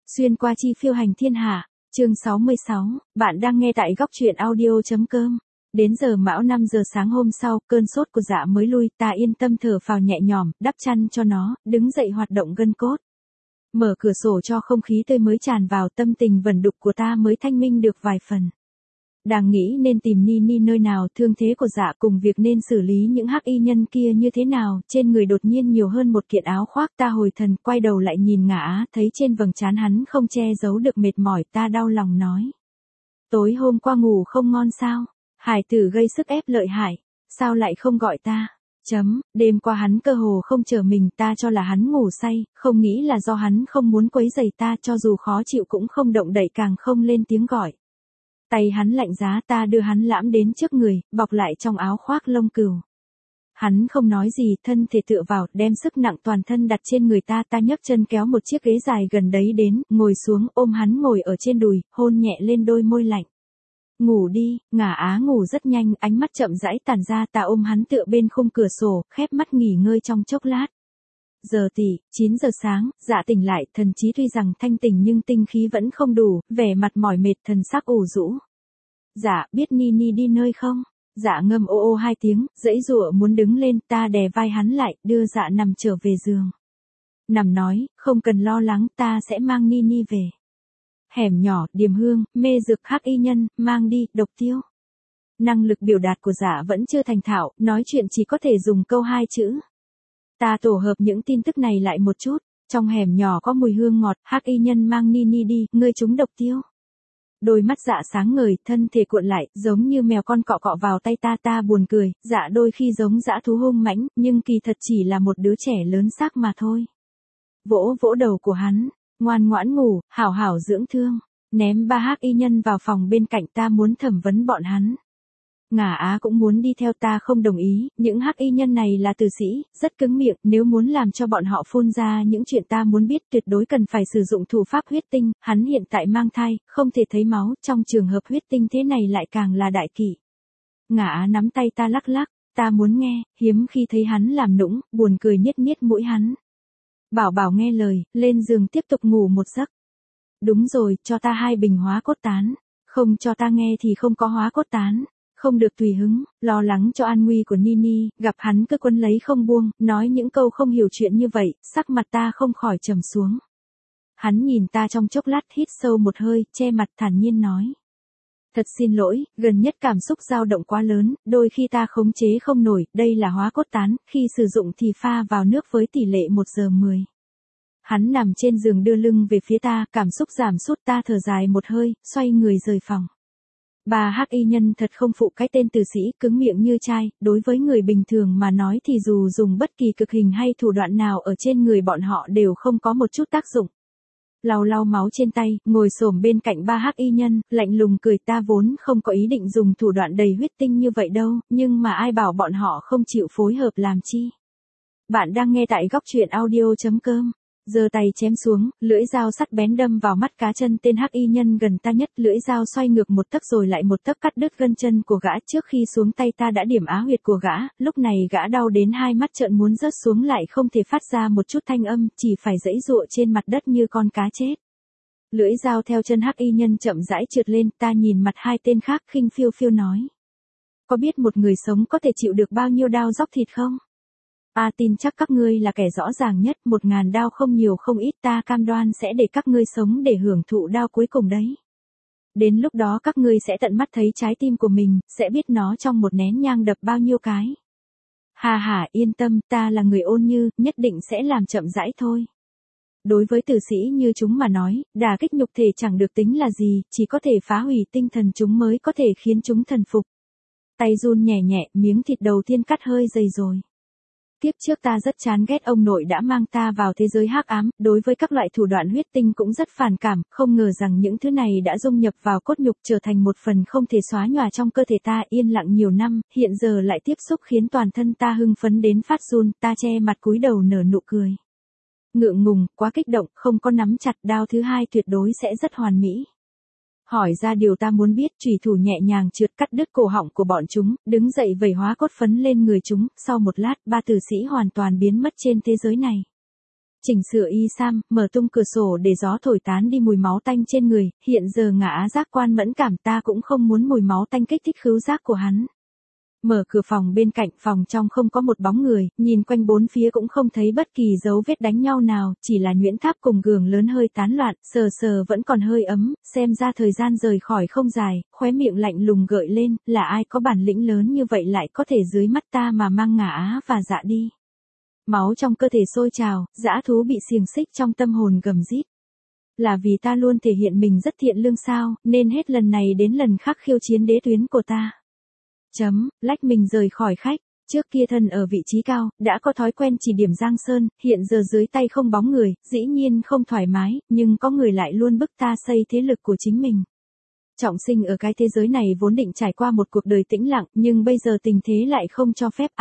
Xuyên qua chi phiêu hành thiên hạ, chương 66, bạn đang nghe tại góc truyện audio.com. Đến giờ mão 5 giờ sáng hôm sau, cơn sốt của Dạ mới lui, ta yên tâm thở phào nhẹ nhõm, đắp chăn cho nó, đứng dậy hoạt động gân cốt. Mở cửa sổ cho không khí tươi mới tràn vào, tâm tình vẩn đục của ta mới thanh minh được vài phần. Đang nghĩ nên tìm Nini nơi nào, thương thế của Dạ cùng việc nên xử lý những hắc y nhân kia như thế nào, trên người đột nhiên nhiều hơn một kiện áo khoác, ta hồi thần, quay đầu lại nhìn Ngã Á, thấy trên vầng trán hắn không che giấu được mệt mỏi, ta đau lòng nói. Tối hôm qua ngủ không ngon sao? Hải tử gây sức ép lợi hại, sao lại không gọi ta? Đêm qua hắn cơ hồ không chờ mình, ta cho là hắn ngủ say, không nghĩ là do hắn không muốn quấy rầy ta, cho dù khó chịu cũng không động đậy càng không lên tiếng gọi. Tay hắn lạnh giá, ta đưa hắn lãm đến trước người, bọc lại trong áo khoác lông cừu. Hắn không nói gì, thân thể tựa vào, đem sức nặng toàn thân đặt trên người ta, ta nhấc chân kéo một chiếc ghế dài gần đấy đến, ngồi xuống, ôm hắn ngồi ở trên đùi, hôn nhẹ lên đôi môi lạnh. Ngủ đi, Ngả Á ngủ rất nhanh, ánh mắt chậm rãi tản ra, ta ôm hắn tựa bên khung cửa sổ, khép mắt nghỉ ngơi trong chốc lát. Giờ tỉ, 9 giờ sáng, Dạ tỉnh lại, thần trí tuy rằng thanh tỉnh nhưng tinh khí vẫn không đủ, vẻ mặt mỏi mệt, thần sắc ủ rũ. Dạ, biết Nini đi nơi không? Dạ ngâm ô ô hai tiếng, giãy giụa muốn đứng lên, ta đè vai hắn lại, đưa Dạ nằm trở về giường. Nằm nói, không cần lo lắng, ta sẽ mang Nini về. Hẻm nhỏ, điềm hương, mê dược hắc y nhân, mang đi, độc tiêu. Năng lực biểu đạt của Dạ vẫn chưa thành thạo, nói chuyện chỉ có thể dùng câu hai chữ. Ta tổ hợp những tin tức này lại một chút, trong hẻm nhỏ có mùi hương ngọt, hắc y nhân mang Nini đi, ngươi trúng độc tiêu. Đôi mắt Dạ sáng ngời, thân thể cuộn lại, giống như mèo con cọ cọ vào tay ta, ta buồn cười, Dạ đôi khi giống dã thú hung mãnh, nhưng kỳ thật chỉ là một đứa trẻ lớn xác mà thôi. Vỗ vỗ đầu của hắn, ngoan ngoãn ngủ, hảo hảo dưỡng thương, ném ba hắc y nhân vào phòng bên cạnh, ta muốn thẩm vấn bọn hắn. Ngả Á cũng muốn đi theo, ta không đồng ý, những hắc y nhân này là tử sĩ, rất cứng miệng, nếu muốn làm cho bọn họ phun ra những chuyện ta muốn biết tuyệt đối cần phải sử dụng thủ pháp huyết tinh, hắn hiện tại mang thai, không thể thấy máu, trong trường hợp huyết tinh thế này lại càng là đại kỷ. Ngả Á nắm tay ta lắc lắc, ta muốn nghe, hiếm khi thấy hắn làm nũng, buồn cười niết niết mũi hắn. Bảo bảo nghe lời, lên giường tiếp tục ngủ một giấc. Đúng rồi, cho ta 2 bình hóa cốt tán, không cho ta nghe thì không có hóa cốt tán. Không được tùy hứng, lo lắng cho an nguy của Nini, gặp hắn cứ quấn lấy không buông, nói những câu không hiểu chuyện như vậy, sắc mặt ta không khỏi trầm xuống. Hắn nhìn ta trong chốc lát, hít sâu một hơi, che mặt thản nhiên nói. Thật xin lỗi, gần nhất cảm xúc dao động quá lớn, đôi khi ta khống chế không nổi, đây là hóa cốt tán, khi sử dụng thì pha vào nước với tỷ lệ 1:10. Hắn nằm trên giường đưa lưng về phía ta, cảm xúc giảm sút, ta thở dài một hơi, xoay người rời phòng. Bà hắc y nhân thật không phụ cái tên tử sĩ, cứng miệng như chai, đối với người bình thường mà nói thì dù dùng bất kỳ cực hình hay thủ đoạn nào ở trên người bọn họ đều không có một chút tác dụng. Lau lau máu trên tay, ngồi xổm bên cạnh ba hắc y nhân, lạnh lùng cười, ta vốn không có ý định dùng thủ đoạn đầy huyết tinh như vậy đâu, nhưng mà ai bảo bọn họ không chịu phối hợp làm chi. Bạn đang nghe tại góc truyện audio.com. Giơ tay chém xuống, lưỡi dao sắc bén đâm vào mắt cá chân tên hắc y nhân gần ta nhất, lưỡi dao xoay ngược một tấc rồi lại một tấc cắt đứt gân chân của gã, trước khi xuống tay ta đã điểm á huyệt của gã, lúc này gã đau đến hai mắt trợn muốn rớt xuống lại không thể phát ra một chút thanh âm, chỉ phải giãy giụa trên mặt đất như con cá chết. Lưỡi dao theo chân hắc y nhân chậm rãi trượt lên, ta nhìn mặt hai tên khác khinh phiêu phiêu nói. Có biết một người sống có thể chịu được bao nhiêu đao róc thịt không? Tin chắc các ngươi là kẻ rõ ràng nhất, 1000 đao không nhiều không ít, ta cam đoan sẽ để các ngươi sống để hưởng thụ đao cuối cùng đấy. Đến lúc đó các ngươi sẽ tận mắt thấy trái tim của mình, sẽ biết nó trong một nén nhang đập bao nhiêu cái. Hà yên tâm, ta là người ôn như, nhất định sẽ làm chậm rãi thôi. Đối với tử sĩ như chúng mà nói, đả kích nhục thể chẳng được tính là gì, chỉ có thể phá hủy tinh thần chúng mới có thể khiến chúng thần phục. Tay run nhẹ nhẹ, miếng thịt đầu tiên cắt hơi dày rồi. Tiếp trước ta rất chán ghét ông nội đã mang ta vào thế giới hắc ám, đối với các loại thủ đoạn huyết tinh cũng rất phản cảm, không ngờ rằng những thứ này đã dung nhập vào cốt nhục trở thành một phần không thể xóa nhòa trong cơ thể ta, yên lặng nhiều năm, hiện giờ lại tiếp xúc khiến toàn thân ta hưng phấn đến phát run, ta che mặt cúi đầu nở nụ cười. Ngượng ngùng, quá kích động, không có nắm chặt, đao thứ hai tuyệt đối sẽ rất hoàn mỹ. Hỏi ra điều ta muốn biết, chủy thủ nhẹ nhàng trượt cắt đứt cổ họng của bọn chúng, đứng dậy vẩy hóa cốt phấn lên người chúng, sau một lát, ba tử sĩ hoàn toàn biến mất trên thế giới này. chỉnh sửa y sam, mở tung cửa sổ để gió thổi tán đi mùi máu tanh trên người, hiện giờ Ngả Á giác quan mẫn cảm, ta cũng không muốn mùi máu tanh kích thích khứu giác của hắn. Mở cửa phòng bên cạnh, phòng trong không có một bóng người, nhìn quanh bốn phía cũng không thấy bất kỳ dấu vết đánh nhau nào, chỉ là nhuyễn tháp cùng giường lớn hơi tán loạn, sờ sờ vẫn còn hơi ấm, xem ra thời gian rời khỏi không dài, khóe miệng lạnh lùng gợi lên, là ai có bản lĩnh lớn như vậy lại có thể dưới mắt ta mà mang Ngả Á và Dạ đi. Máu trong cơ thể sôi trào, dã thú bị xiềng xích trong tâm hồn gầm rít. Là vì ta luôn thể hiện mình rất thiện lương sao, nên hết lần này đến lần khác khiêu chiến đế tuyến của ta. Lách mình rời khỏi khách, trước kia thân ở vị trí cao, đã có thói quen chỉ điểm Giang Sơn, hiện giờ dưới tay không bóng người, dĩ nhiên không thoải mái, nhưng có người lại luôn bức ta xây thế lực của chính mình. Trọng sinh ở cái thế giới này vốn định trải qua một cuộc đời tĩnh lặng, nhưng bây giờ tình thế lại không cho phép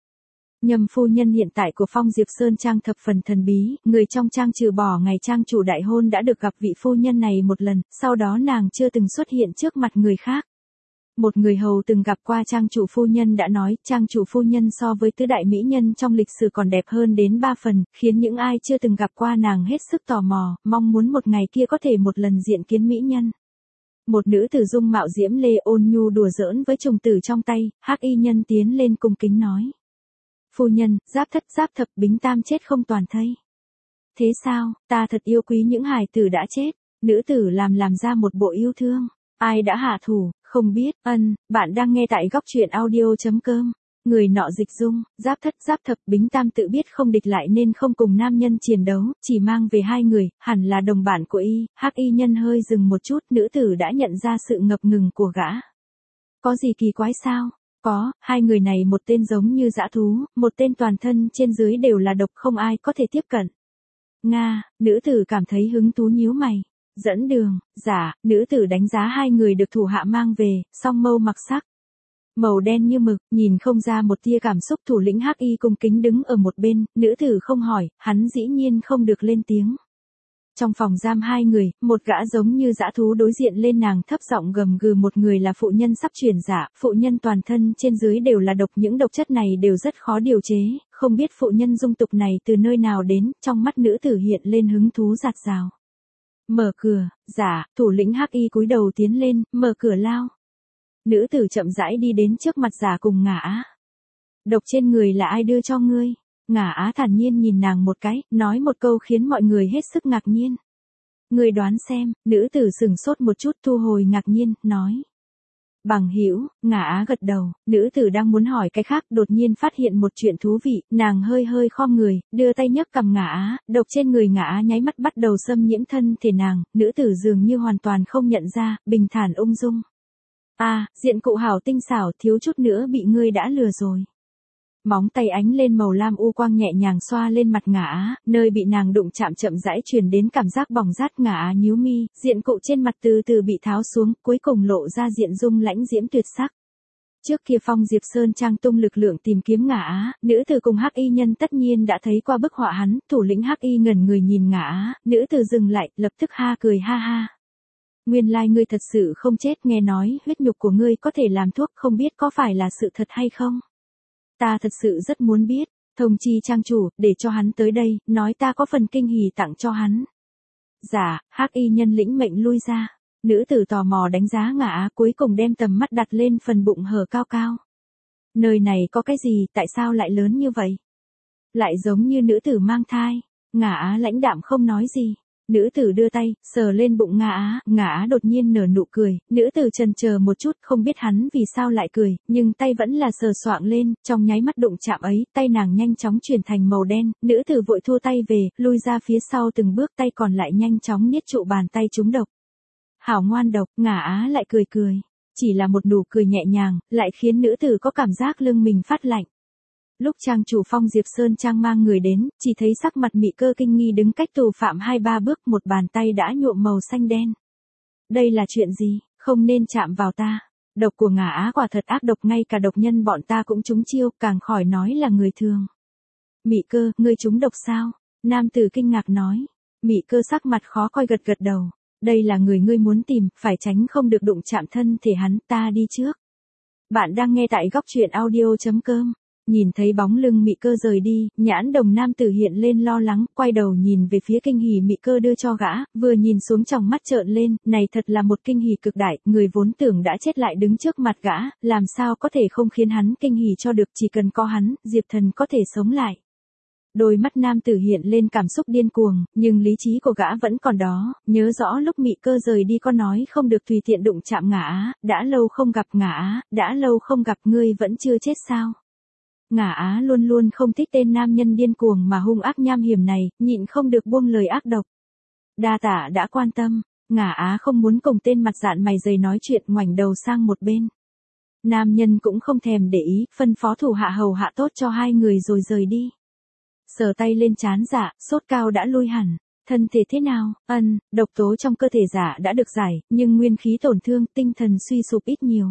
Nhâm phu nhân hiện tại của Phong Diệp Sơn Trang thập phần thần bí, người trong trang trừ bỏ ngày trang chủ đại hôn đã được gặp vị phu nhân này một lần, sau đó nàng chưa từng xuất hiện trước mặt người khác. Một người hầu từng gặp qua trang chủ phu nhân đã nói, trang chủ phu nhân so với tứ đại mỹ nhân trong lịch sử còn đẹp hơn đến 3 phần, khiến những ai chưa từng gặp qua nàng hết sức tò mò, mong muốn một ngày kia có thể một lần diện kiến mỹ nhân. Một nữ tử dung mạo diễm lê ôn nhu đùa giỡn với trùng tử trong tay, Hắc y nhân tiến lên cung kính nói. Phu nhân, giáp thất giáp thập Bính Tam chết không toàn thây. Thế sao, ta thật yêu quý những hài tử đã chết, nữ tử làm ra một bộ yêu thương. Ai đã hạ thủ, không biết, bạn đang nghe tại góc truyện audio.com. Người nọ dịch dung, giáp thất giáp thập Bính Tam tự biết không địch lại nên không cùng nam nhân chiến đấu, chỉ mang về 2 người, hẳn là đồng bạn của y. Hắc y nhân hơi dừng một chút, nữ tử đã nhận ra sự ngập ngừng của gã. Có gì kỳ quái sao? Có, 2 người này một tên giống như dã thú, một tên toàn thân trên dưới đều là độc không ai có thể tiếp cận. Nga, nữ tử cảm thấy hứng thú nhíu mày. Dẫn đường, dạ, nữ tử đánh giá 2 người được thủ hạ mang về, song mâu mặc sắc. Màu đen như mực, nhìn không ra một tia cảm xúc. Thủ lĩnh Hắc y cung kính đứng ở một bên, nữ tử không hỏi, hắn dĩ nhiên không được lên tiếng. Trong phòng giam 2 người, một gã giống như dã thú đối diện lên nàng thấp giọng gầm gừ, một người là phụ nhân sắp chuyển dạ, phụ nhân toàn thân trên dưới đều là độc, những độc chất này đều rất khó điều chế, không biết phụ nhân dung tục này từ nơi nào đến, trong mắt nữ tử hiện lên hứng thú dạt dào. Mở cửa, dạ, thủ lĩnh Hắc y cúi đầu tiến lên, mở cửa lao. Nữ tử chậm rãi đi đến trước mặt giả cùng Ngả Á. Độc trên người là ai đưa cho ngươi? Ngả Á thản nhiên nhìn nàng một cái, nói một câu khiến mọi người hết sức ngạc nhiên. Ngươi đoán xem, nữ tử sửng sốt một chút thu hồi ngạc nhiên, nói. Bằng hữu, Ngả Á gật đầu, nữ tử đang muốn hỏi cái khác đột nhiên phát hiện một chuyện thú vị, nàng hơi khom người, đưa tay nhấc cằm Ngả Á, độc trên người Ngả Á nháy mắt bắt đầu xâm nhiễm thân thể nàng, nữ tử dường như hoàn toàn không nhận ra, bình thản ung dung. Diện cụ hảo tinh xảo, thiếu chút nữa bị ngươi đã lừa rồi. Móng tay ánh lên màu lam u quang nhẹ nhàng xoa lên mặt Ngả Á, nơi bị nàng đụng chạm chậm rãi truyền đến cảm giác bỏng rát. Ngả Á nhíu mi, diện cụ trên mặt từ từ bị tháo xuống, cuối cùng lộ ra diện dung lãnh diễm tuyệt sắc. Trước kia Phong Diệp Sơn Trang tung lực lượng tìm kiếm Ngả Á, nữ tử cùng Hắc y nhân tất nhiên đã thấy qua bức họa hắn, thủ lĩnh Hắc y ngẩn người nhìn Ngả Á, nữ tử dừng lại, lập tức cười ha ha. Nguyên lai ngươi thật sự không chết, nghe nói huyết nhục của ngươi có thể làm thuốc, không biết có phải là sự thật hay không? Ta thật sự rất muốn biết, thông chi trang chủ, để cho hắn tới đây, nói ta có phần kinh hỉ tặng cho hắn. Dạ, Hắc y nhân lĩnh mệnh lui ra. Nữ tử tò mò đánh giá Ngả Á, cuối cùng đem tầm mắt đặt lên phần bụng hở cao cao. Nơi này có cái gì, tại sao lại lớn như vậy? Lại giống như nữ tử mang thai. Ngả Á lãnh đạm không nói gì. Nữ tử đưa tay, sờ lên bụng Ngả Á đột nhiên nở nụ cười, nữ tử chần chờ một chút, không biết hắn vì sao lại cười, nhưng tay vẫn là sờ soạng lên, trong nháy mắt đụng chạm ấy, tay nàng nhanh chóng chuyển thành màu đen, nữ tử vội thua tay về, lui ra phía sau từng bước, tay còn lại nhanh chóng niết trụ bàn tay trúng độc. Hảo ngoan độc, Ngả Á lại cười. Chỉ là một nụ cười nhẹ nhàng, lại khiến nữ tử có cảm giác lưng mình phát lạnh. Lúc trang chủ Phong Diệp Sơn Trang mang người đến, chỉ thấy sắc mặt Mị Cơ kinh nghi đứng cách tù phạm 2-3 bước, một bàn tay đã nhuộm màu xanh đen. Đây là chuyện gì, không nên chạm vào ta. Độc của Ngả Á quả thật ác độc, ngay cả độc nhân bọn ta cũng trúng chiêu, càng khỏi nói là người thường. Mị Cơ, ngươi trúng độc sao? Nam tử kinh ngạc nói. Mị Cơ sắc mặt khó coi gật đầu. Đây là người ngươi muốn tìm, phải tránh không được đụng chạm thân thể hắn, ta đi trước. Bạn đang nghe tại góc truyện audio.com. Nhìn thấy bóng lưng Mị Cơ rời đi, nhãn đồng nam tử hiện lên lo lắng, quay đầu nhìn về phía kinh hỉ Mị Cơ đưa cho gã, vừa nhìn xuống tròng mắt trợn lên, này thật là một kinh hỉ cực đại, người vốn tưởng đã chết lại đứng trước mặt gã, làm sao có thể không khiến hắn kinh hỉ cho được, chỉ cần có hắn, Diệp Thần có thể sống lại. Đôi mắt nam tử hiện lên cảm xúc điên cuồng, nhưng lý trí của gã vẫn còn đó, nhớ rõ lúc Mị Cơ rời đi có nói không được tùy tiện đụng chạm Ngả Á, đã lâu không gặp Ngả Á, đã lâu không gặp ngươi vẫn chưa chết sao. Ngả Á luôn luôn không thích tên nam nhân điên cuồng mà hung ác nham hiểm này, nhịn không được buông lời ác độc. Đa tạ đã quan tâm, Ngả Á không muốn cùng tên mặt dạn mày dày nói chuyện, ngoảnh đầu sang một bên. Nam nhân cũng không thèm để ý, phân phó thủ hạ hầu hạ tốt cho hai người rồi rời đi. Sờ tay lên trán Dạ, sốt cao đã lui hẳn. Thân thể thế nào? Độc tố trong cơ thể Dạ đã được giải, nhưng nguyên khí tổn thương, tinh thần suy sụp ít nhiều.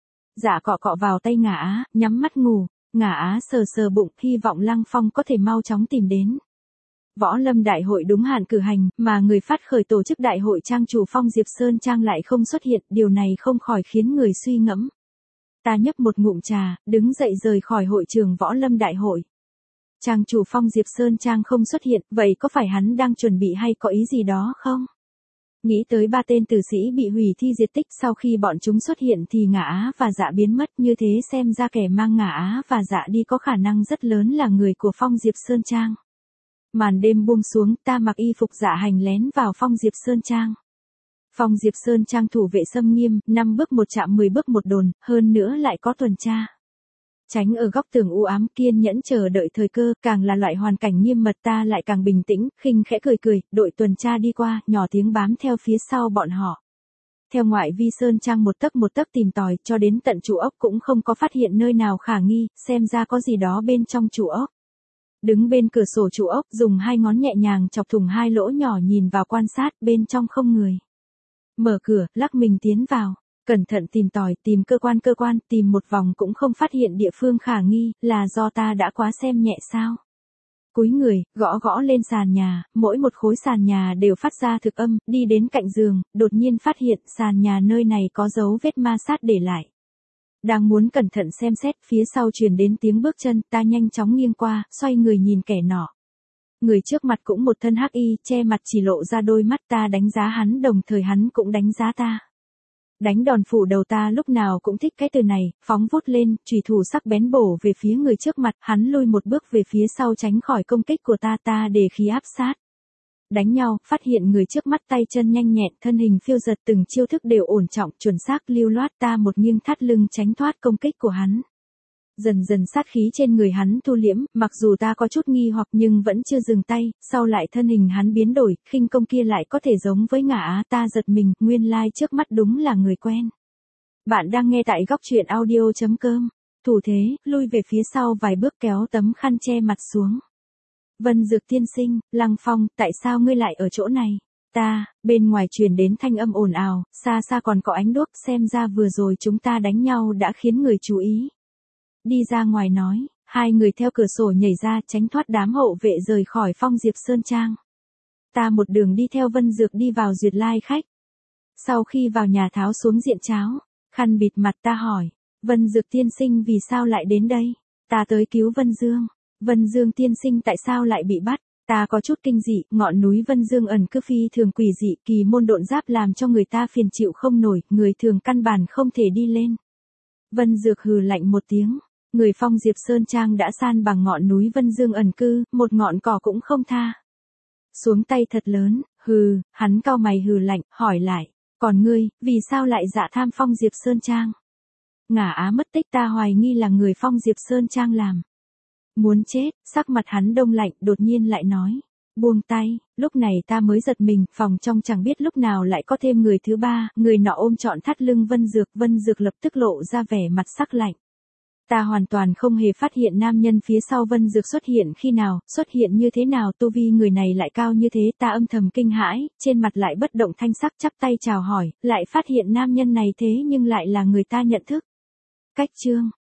Dạ cọ cọ vào tay Ngả Á, nhắm mắt ngủ. Ngả Á sờ sờ bụng, hy vọng Lăng Phong có thể mau chóng tìm đến. Võ Lâm Đại hội đúng hạn cử hành, mà người phát khởi tổ chức đại hội trang chủ Phong Diệp Sơn Trang lại không xuất hiện, điều này không khỏi khiến người suy ngẫm. Ta nhấp một ngụm trà, đứng dậy rời khỏi hội trường Võ Lâm Đại hội. Trang chủ Phong Diệp Sơn Trang không xuất hiện, vậy có phải hắn đang chuẩn bị hay có ý gì đó không? Nghĩ tới ba tên tử sĩ bị hủy thi diệt tích, sau khi bọn chúng xuất hiện thì Ngả Á và Dạ biến mất, như thế xem ra kẻ mang Ngả Á và Dạ đi có khả năng rất lớn là người của Phong Diệp Sơn Trang. Màn đêm buông xuống, ta mặc y phục Dạ hành lén vào Phong Diệp Sơn Trang. Phong Diệp Sơn Trang thủ vệ xâm nghiêm, 5 bước một chạm 10 bước một đồn, hơn nữa lại có tuần tra. Tránh ở góc tường u ám, kiên nhẫn chờ đợi thời cơ, càng là loại hoàn cảnh nghiêm mật ta lại càng bình tĩnh, khinh khẽ cười cười, đội tuần tra đi qua, nhỏ tiếng bám theo phía sau bọn họ. Theo ngoại vi Sơn Trang một tấc tìm tòi, cho đến tận trụ ốc cũng không có phát hiện nơi nào khả nghi, xem ra có gì đó bên trong trụ ốc. Đứng bên cửa sổ trụ ốc, dùng hai ngón nhẹ nhàng chọc thủng hai lỗ nhỏ nhìn vào quan sát, bên trong không người. Mở cửa, lắc mình tiến vào. Cẩn thận tìm tòi, tìm cơ quan, tìm một vòng cũng không phát hiện địa phương khả nghi, là do ta đã quá xem nhẹ sao? Cúi người, gõ lên sàn nhà, mỗi một khối sàn nhà đều phát ra thực âm, đi đến cạnh giường, đột nhiên phát hiện sàn nhà nơi này có dấu vết ma sát để lại. Đang muốn cẩn thận xem xét, phía sau truyền đến tiếng bước chân, ta nhanh chóng nghiêng qua, xoay người nhìn kẻ nọ. Người trước mặt cũng một thân hắc y, che mặt chỉ lộ ra đôi mắt, ta đánh giá hắn đồng thời hắn cũng đánh giá ta. Đánh đòn phủ đầu, ta lúc nào cũng thích cái từ này, phóng vút lên, chùy thủ sắc bén bổ về phía người trước mặt, hắn lui một bước về phía sau tránh khỏi công kích của ta để khí áp sát. Đánh nhau, phát hiện người trước mắt tay chân nhanh nhẹn, thân hình phiêu dật, từng chiêu thức đều ổn trọng, chuẩn xác, lưu loát, ta một nghiêng thắt lưng tránh thoát công kích của hắn. Dần dần sát khí trên người hắn thu liễm, mặc dù ta có chút nghi hoặc nhưng vẫn chưa dừng tay, sau lại thân hình hắn biến đổi, khinh công kia lại có thể giống với Ngả Á, ta giật mình, nguyên lai trước mắt đúng là người quen. Bạn đang nghe tại góc truyện audio.com. Thủ thế, lui về phía sau vài bước kéo tấm khăn che mặt xuống. Vân Dược tiên sinh, Lăng Phong, tại sao ngươi lại ở chỗ này? Bên ngoài truyền đến thanh âm ồn ào, xa xa còn có ánh đuốc, xem ra vừa rồi chúng ta đánh nhau đã khiến người chú ý. Đi ra ngoài nói, hai người theo cửa sổ nhảy ra tránh thoát đám hậu vệ rời khỏi Phong Diệp Sơn Trang. Ta một đường đi theo Vân Dược đi vào duyệt lai khách. Sau khi vào nhà tháo xuống diện cháo, khăn bịt mặt ta hỏi, Vân Dược tiên sinh vì sao lại đến đây? Ta tới cứu Vân Dương. Vân Dương tiên sinh tại sao lại bị bắt? Ta có chút kinh dị, ngọn núi Vân Dương ẩn cư phi thường quỷ dị, kỳ môn độn giáp làm cho người ta phiền chịu không nổi, người thường căn bản không thể đi lên. Vân Dược hừ lạnh một tiếng. Người Phong Diệp Sơn Trang đã san bằng ngọn núi Vân Dương ẩn cư, một ngọn cỏ cũng không tha. Xuống tay thật lớn, hắn cau mày hừ lạnh, hỏi lại, còn ngươi, vì sao lại dạ tham Phong Diệp Sơn Trang? Ngả Á mất tích, ta hoài nghi là người Phong Diệp Sơn Trang làm. Muốn chết, sắc mặt hắn đông lạnh, đột nhiên lại nói, buông tay, lúc này ta mới giật mình, phòng trong chẳng biết lúc nào lại có thêm người thứ ba, người nọ ôm trọn thắt lưng Vân Dược lập tức lộ ra vẻ mặt sắc lạnh. Ta hoàn toàn không hề phát hiện nam nhân phía sau Vân Dược xuất hiện khi nào, xuất hiện như thế nào, tu vi người này lại cao như thế, ta âm thầm kinh hãi, trên mặt lại bất động thanh sắc, chắp tay chào hỏi, lại phát hiện nam nhân này thế nhưng lại là người ta nhận thức. Cách chương